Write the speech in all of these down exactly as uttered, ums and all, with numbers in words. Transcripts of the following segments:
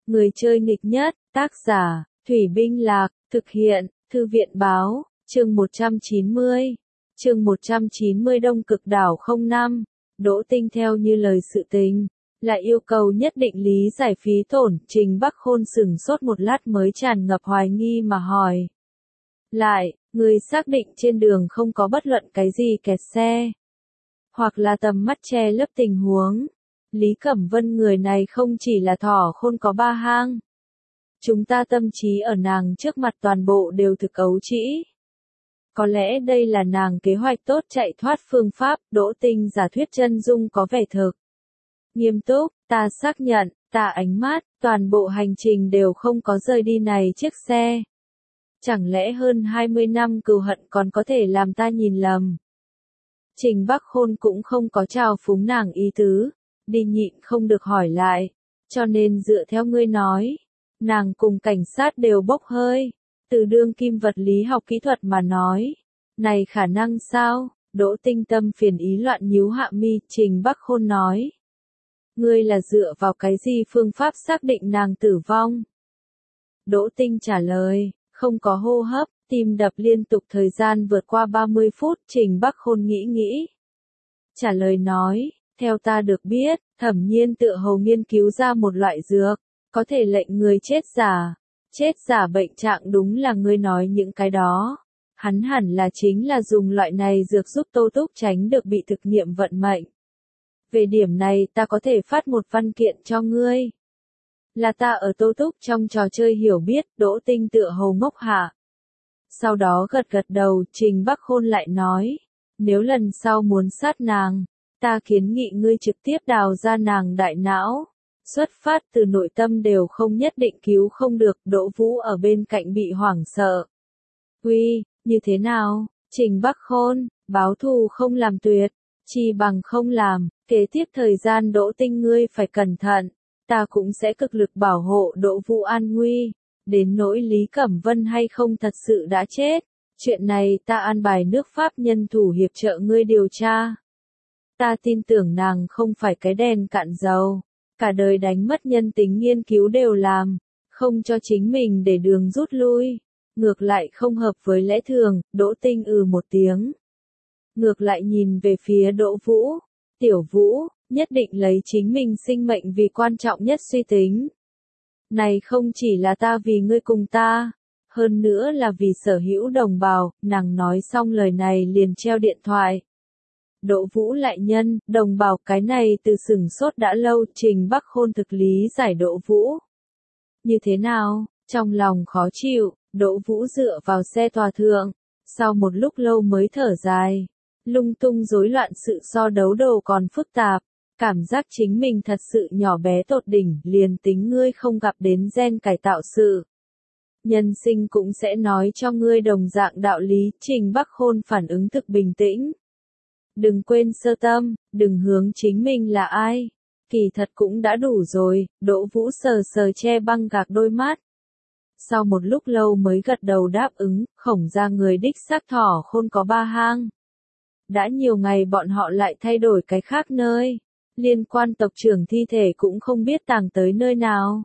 Người chơi nghịch nhất, tác giả, Thủy Binh Lạc, thực hiện, Thư viện Báo, chương một trăm chín mươi. Chương một trăm chín mươi Đông Cực Đảo không năm. Đỗ Tinh theo như lời sự tình, lại yêu cầu nhất định lý giải phí tổn. Trình Bắc Khôn sửng sốt một lát mới tràn ngập hoài nghi mà hỏi. Lại, người xác định trên đường không có bất luận cái gì kẹt xe, hoặc là tầm mắt che lấp tình huống. Lý Cẩm Vân người này không chỉ là thỏ khôn có ba hang. Chúng ta tâm trí ở nàng trước mặt toàn bộ đều thực ấu trĩ. Có lẽ đây là nàng kế hoạch tốt chạy thoát phương pháp. Đỗ Tinh giả thuyết chân dung có vẻ thực nghiêm túc. Ta xác nhận, ta ánh mắt, toàn bộ hành trình đều không có rời đi này chiếc xe. Chẳng lẽ hơn hai mươi năm cừu hận còn có thể làm ta nhìn lầm? Trình Bắc Khôn cũng không có trào phúng nàng ý tứ, đi nhịn không được hỏi lại. Cho nên dựa theo ngươi nói, nàng cùng cảnh sát đều bốc hơi. Từ đương kim vật lý học kỹ thuật mà nói, này khả năng sao? Đỗ Tinh tâm phiền ý loạn nhíu hạ mi. Trình Bắc Khôn nói, ngươi là dựa vào cái gì phương pháp xác định nàng tử vong? Đỗ Tinh trả lời, không có hô hấp, tim đập liên tục thời gian vượt qua ba mươi phút. Trình Bắc Khôn nghĩ nghĩ, trả lời nói, theo ta được biết, Thẩm Nhiên tựa hồ nghiên cứu ra một loại dược, có thể lệnh người chết giả. Chết giả bệnh trạng đúng là ngươi nói những cái đó. Hắn hẳn là chính là dùng loại này dược giúp Tô Túc tránh được bị thực nghiệm vận mệnh. Về điểm này ta có thể phát một văn kiện cho ngươi. Là ta ở Tô Túc trong trò chơi hiểu biết. Đỗ Tinh tựa hồ ngốc hạ. Sau đó gật gật đầu. Trình Bắc Khôn lại nói, nếu lần sau muốn sát nàng, ta kiến nghị ngươi trực tiếp đào ra nàng đại não. Xuất phát từ nội tâm đều không nhất định cứu không được. Đỗ Vũ ở bên cạnh bị hoảng sợ. Uy, như thế nào? Trình Bắc Khôn, báo thù không làm tuyệt, chi bằng không làm. Kế tiếp thời gian Đỗ Tinh ngươi phải cẩn thận, ta cũng sẽ cực lực bảo hộ Đỗ Vũ an nguy. Đến nỗi Lý Cẩm Vân hay không thật sự đã chết, chuyện này ta an bài nước Pháp nhân thủ hiệp trợ ngươi điều tra. Ta tin tưởng nàng không phải cái đèn cạn dầu. Cả đời đánh mất nhân tính nghiên cứu đều làm, không cho chính mình để đường rút lui. Ngược lại không hợp với lẽ thường. Đỗ Tinh ừ một tiếng. Ngược lại nhìn về phía Đỗ Vũ. Tiểu Vũ, nhất định lấy chính mình sinh mệnh vì quan trọng nhất suy tính. Này không chỉ là ta vì ngươi cùng ta, hơn nữa là vì sở hữu đồng bào. Nàng nói xong lời này liền treo điện thoại. Đỗ Vũ lại nhân, đồng bào cái này từ sửng sốt đã lâu. Trình Bắc Khôn thực lý giải Đỗ Vũ. Như thế nào? Trong lòng khó chịu, Đỗ Vũ dựa vào xe tòa thượng. Sau một lúc lâu mới thở dài. Lung tung rối loạn sự so đấu đồ còn phức tạp. Cảm giác chính mình thật sự nhỏ bé tột đỉnh. Liền tính ngươi không gặp đến gen cải tạo sự, nhân sinh cũng sẽ nói cho ngươi đồng dạng đạo lý. Trình Bắc Khôn phản ứng thực bình tĩnh. Đừng quên sơ tâm, đừng hướng chính mình là ai. Kỳ thật cũng đã đủ rồi. Đỗ Vũ sờ sờ che băng gạc đôi mắt. Sau một lúc lâu mới gật đầu đáp ứng. Khổng ra người đích xác thỏ khôn có ba hang. Đã nhiều ngày bọn họ lại thay đổi cái khác nơi. Liên quan tộc trưởng thi thể cũng không biết tàng tới nơi nào.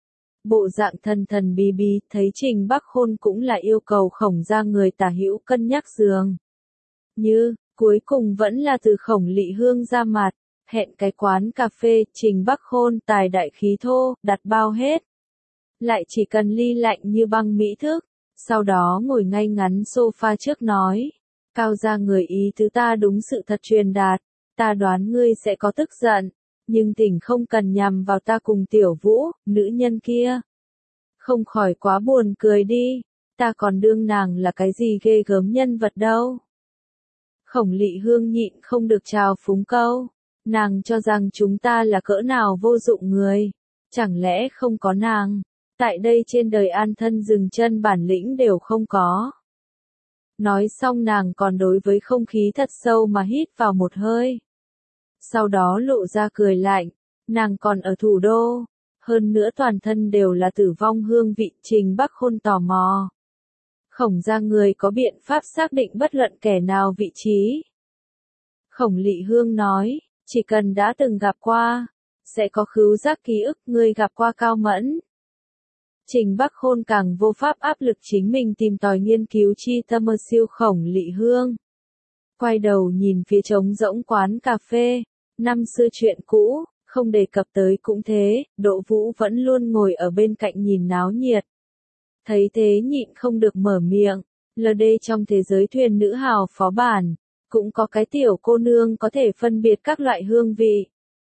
Bộ dạng thần thần bí bí. Thấy Trình Bắc Khôn cũng là yêu cầu khổng ra người tả hữu cân nhắc giường. Như cuối cùng vẫn là từ Khổng Lị Hương ra mặt, hẹn cái quán cà phê. Trình Bắc Khôn tài đại khí thô, đặt bao hết. Lại chỉ cần ly lạnh như băng mỹ thức. Sau đó ngồi ngay ngắn sofa trước nói, cao ra người ý tứ ta đúng sự thật truyền đạt. Ta đoán ngươi sẽ có tức giận, nhưng tỉnh không cần nhằm vào ta cùng Tiểu Vũ, nữ nhân kia. Không khỏi quá buồn cười đi, ta còn đương nàng là cái gì ghê gớm nhân vật đâu. Khổng Lị Hương nhịn không được trào phúng câu, nàng cho rằng chúng ta là cỡ nào vô dụng người, chẳng lẽ không có nàng, tại đây trên đời an thân dừng chân bản lĩnh đều không có. Nói xong nàng còn đối với không khí thật sâu mà hít vào một hơi. Sau đó lộ ra cười lạnh, nàng còn ở thủ đô, hơn nữa toàn thân đều là tử vong hương vị. Trình Bắc Khôn tò mò. Khổng ra người có biện pháp xác định bất luận kẻ nào vị trí. Khổng Lị Hương nói, chỉ cần đã từng gặp qua, sẽ có khứu giác ký ức. Ngươi gặp qua Cao Mẫn, Trình Bắc Khôn càng vô pháp áp lực chính mình tìm tòi nghiên cứu chi tâm mơ siêu Khổng Lị Hương. Quay đầu nhìn phía trống rỗng quán cà phê, năm xưa chuyện cũ, không đề cập tới cũng thế, Đỗ Vũ vẫn luôn ngồi ở bên cạnh nhìn náo nhiệt. Thấy thế nhịn không được mở miệng, lờ đê trong thế giới thuyền nữ hào phó bản, cũng có cái tiểu cô nương có thể phân biệt các loại hương vị.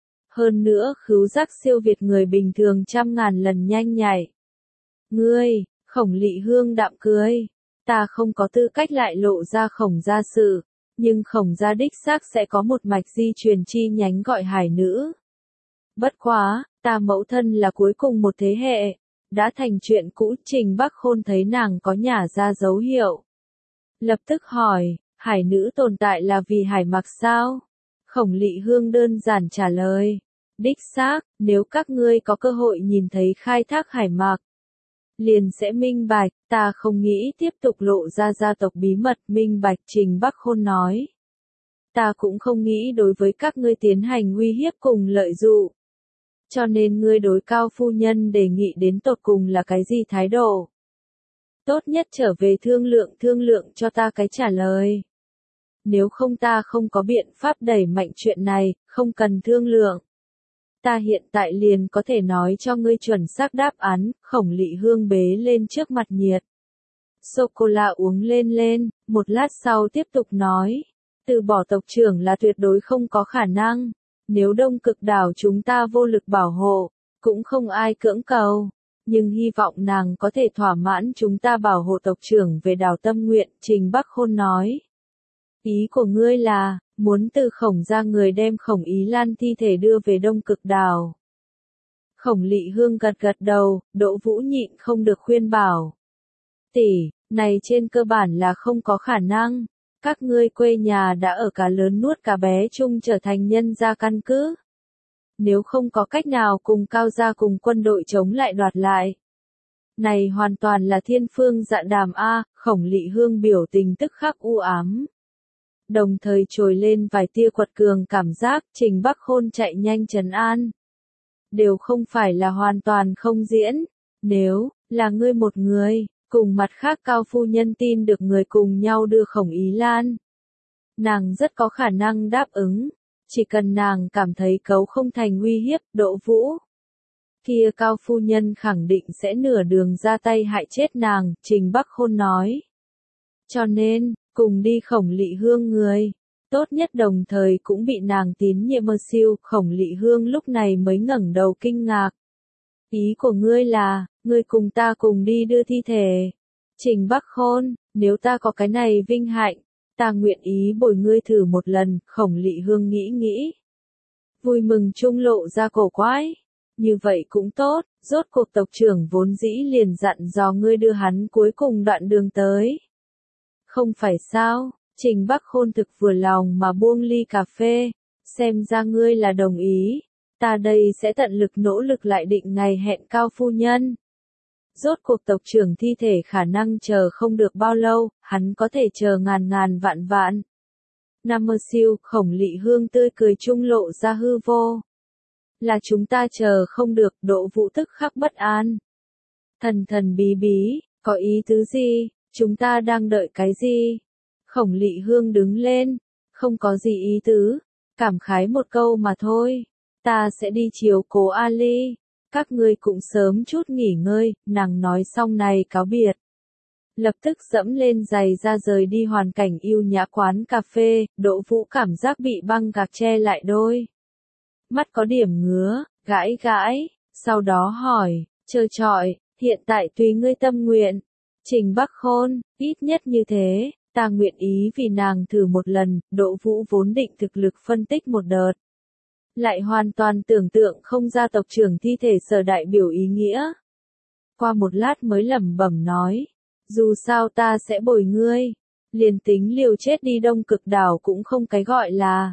Hơn nữa khứu giác siêu việt người bình thường trăm ngàn lần nhanh nhạy. Ngươi, Khổng Lị Hương đạm cười, ta không có tư cách lại lộ ra Khổng gia sự, nhưng Khổng gia đích xác sẽ có một mạch di truyền chi nhánh gọi Hải nữ. Bất quá, ta mẫu thân là cuối cùng một thế hệ, đã thành chuyện cũ. Trình Bắc Khôn thấy nàng có nhả ra dấu hiệu. Lập tức hỏi, Hải nữ tồn tại là vì hải mặc sao? Khổng Lị Hương đơn giản trả lời, đích xác, nếu các ngươi có cơ hội nhìn thấy khai thác hải mặc, liền sẽ minh bạch, ta không nghĩ tiếp tục lộ ra gia tộc bí mật. Minh bạch, Trình Bắc Khôn nói. Ta cũng không nghĩ đối với các ngươi tiến hành uy hiếp cùng lợi dụ. Cho nên ngươi đối Cao phu nhân đề nghị đến tột cùng là cái gì thái độ? Tốt nhất trở về thương lượng thương lượng cho ta cái trả lời. Nếu không ta không có biện pháp đẩy mạnh chuyện này, không cần thương lượng. Ta hiện tại liền có thể nói cho ngươi chuẩn xác đáp án. Khổng Lị Hương bế lên trước mặt nhiệt sô-cô-la uống lên lên, một lát sau tiếp tục nói. Từ bỏ tộc trưởng là tuyệt đối không có khả năng. Nếu Đông Cực đảo chúng ta vô lực bảo hộ, cũng không ai cưỡng cầu. Nhưng hy vọng nàng có thể thỏa mãn chúng ta bảo hộ tộc trưởng về đảo tâm nguyện. Trình Bắc Khôn nói. Ý của ngươi là, muốn từ Khổng gia người đem Khổng Ý Lan thi thể đưa về Đông Cực đảo. Khổng Lị Hương gật gật đầu, Đỗ Vũ nhịn không được khuyên bảo. Tỷ, này trên cơ bản là không có khả năng. Các ngươi quê nhà đã ở cá lớn nuốt cá bé chung trở thành nhân gia căn cứ. Nếu không có cách nào cùng Cao gia cùng quân đội chống lại đoạt lại. Này hoàn toàn là thiên phương dạ đàm a. Khổng Lị Hương biểu tình tức khắc u ám. Đồng thời trồi lên vài tia quật cường cảm giác. Trình Bắc Khôn chạy nhanh trấn an. Đều không phải là hoàn toàn không diễn. Nếu là ngươi một người, cùng mặt khác Cao phu nhân tin được người cùng nhau đưa Khổng Ý Lan, nàng rất có khả năng đáp ứng. Chỉ cần nàng cảm thấy cấu không thành uy hiếp. Đỗ Vũ, kia Cao phu nhân khẳng định sẽ nửa đường ra tay hại chết nàng. Trình Bắc Khôn nói. Cho nên, cùng đi Khổng Lị Hương người, tốt nhất đồng thời cũng bị nàng tín nhiệm mơ siêu. Khổng Lị Hương lúc này mới ngẩng đầu kinh ngạc. Ý của ngươi là, ngươi cùng ta cùng đi đưa thi thể. Trình Bắc Khôn, nếu ta có cái này vinh hạnh, ta nguyện ý bồi ngươi thử một lần. Khổng Lị Hương nghĩ nghĩ. Vui mừng trung lộ ra cổ quái. Như vậy cũng tốt, rốt cuộc tộc trưởng vốn dĩ liền dặn dò ngươi đưa hắn cuối cùng đoạn đường tới. Không phải sao? Trình Bắc Khôn thực vừa lòng mà buông ly cà phê. Xem ra ngươi là đồng ý. Ta đây sẽ tận lực nỗ lực lại định ngày hẹn Cao phu nhân. Rốt cuộc tộc trưởng thi thể khả năng chờ không được bao lâu, hắn có thể chờ ngàn ngàn vạn vạn. Nam mơ siêu. Khổng Lị Hương tươi cười trung lộ ra hư vô. Là chúng ta chờ không được. Đỗ Vũ tức khắc bất an. Thần thần bí bí, có ý tứ gì? Chúng ta đang đợi cái gì? Khổng Lị Hương đứng lên. Không có gì ý tứ. Cảm khái một câu mà thôi. Ta sẽ đi chiếu cố Ali. Các ngươi cũng sớm chút nghỉ ngơi. Nàng nói xong này cáo biệt. Lập tức dẫm lên giày ra rời đi hoàn cảnh yêu nhã quán cà phê. Đỗ Vũ cảm giác bị băng gạc che lại đôi mắt có điểm ngứa, gãi gãi. Sau đó hỏi, trơ trọi, hiện tại tùy ngươi tâm nguyện. Trình Bắc Khôn, ít nhất như thế, ta nguyện ý vì nàng thử một lần. Đỗ Vũ vốn định thực lực phân tích một đợt, lại hoàn toàn tưởng tượng không ra tộc trưởng thi thể sở đại biểu ý nghĩa. Qua một lát mới lẩm bẩm nói, dù sao ta sẽ bồi ngươi, liền tính liều chết đi Đông Cực đảo cũng không cái gọi là.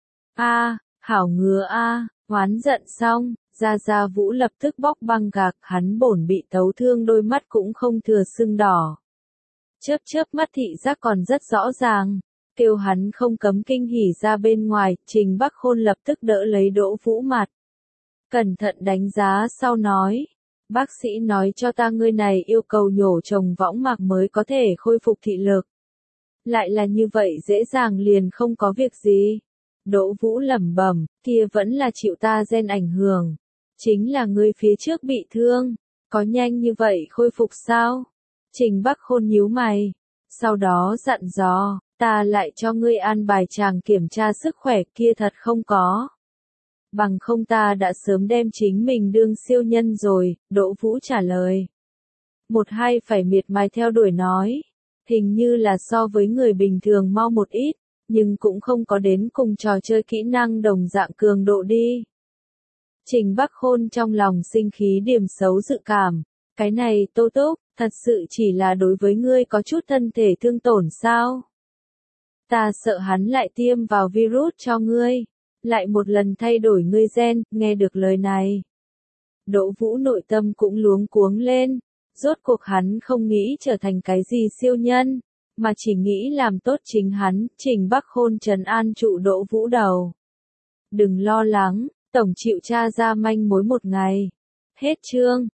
A, hảo ngứa a. Oán giận xong, Gia Gia Vũ lập tức bóc băng gạc. Hắn bổn bị tấu thương đôi mắt cũng không thừa sưng đỏ. Chớp chớp mắt thị giác còn rất rõ ràng. Kêu hắn không cấm kinh hỉ ra bên ngoài. Trình Bắc Khôn lập tức đỡ lấy Đỗ Vũ mặt. Cẩn thận đánh giá sau nói. Bác sĩ nói cho ta ngươi này yêu cầu nhổ trồng võng mạc mới có thể khôi phục thị lực. Lại là như vậy dễ dàng liền không có việc gì. Đỗ Vũ lẩm bẩm, kia vẫn là chịu ta gen ảnh hưởng. Chính là ngươi phía trước bị thương. Có nhanh như vậy khôi phục sao? Trình Bắc Khôn nhíu mày. Sau đó dặn dò, ta lại cho ngươi an bài chàng kiểm tra sức khỏe kia thật không có. Bằng không ta đã sớm đem chính mình đương siêu nhân rồi, Đỗ Vũ trả lời. Một hai phải miệt mài theo đuổi nói. Hình như là so với người bình thường mau một ít, nhưng cũng không có đến cùng trò chơi kỹ năng đồng dạng cường độ đi. Trình Bắc Khôn trong lòng sinh khí điểm xấu dự cảm. Cái này Tô Túc, thật sự chỉ là đối với ngươi có chút thân thể thương tổn sao? Ta sợ hắn lại tiêm vào virus cho ngươi. Lại một lần thay đổi ngươi gen, nghe được lời này. Đỗ Vũ nội tâm cũng luống cuống lên. Rốt cuộc hắn không nghĩ trở thành cái gì siêu nhân, mà chỉ nghĩ làm tốt chính hắn. Trình Bắc Khôn trấn an trụ Đỗ Vũ đầu. Đừng lo lắng, tổng chịu tra ra manh mối một ngày. Hết chương.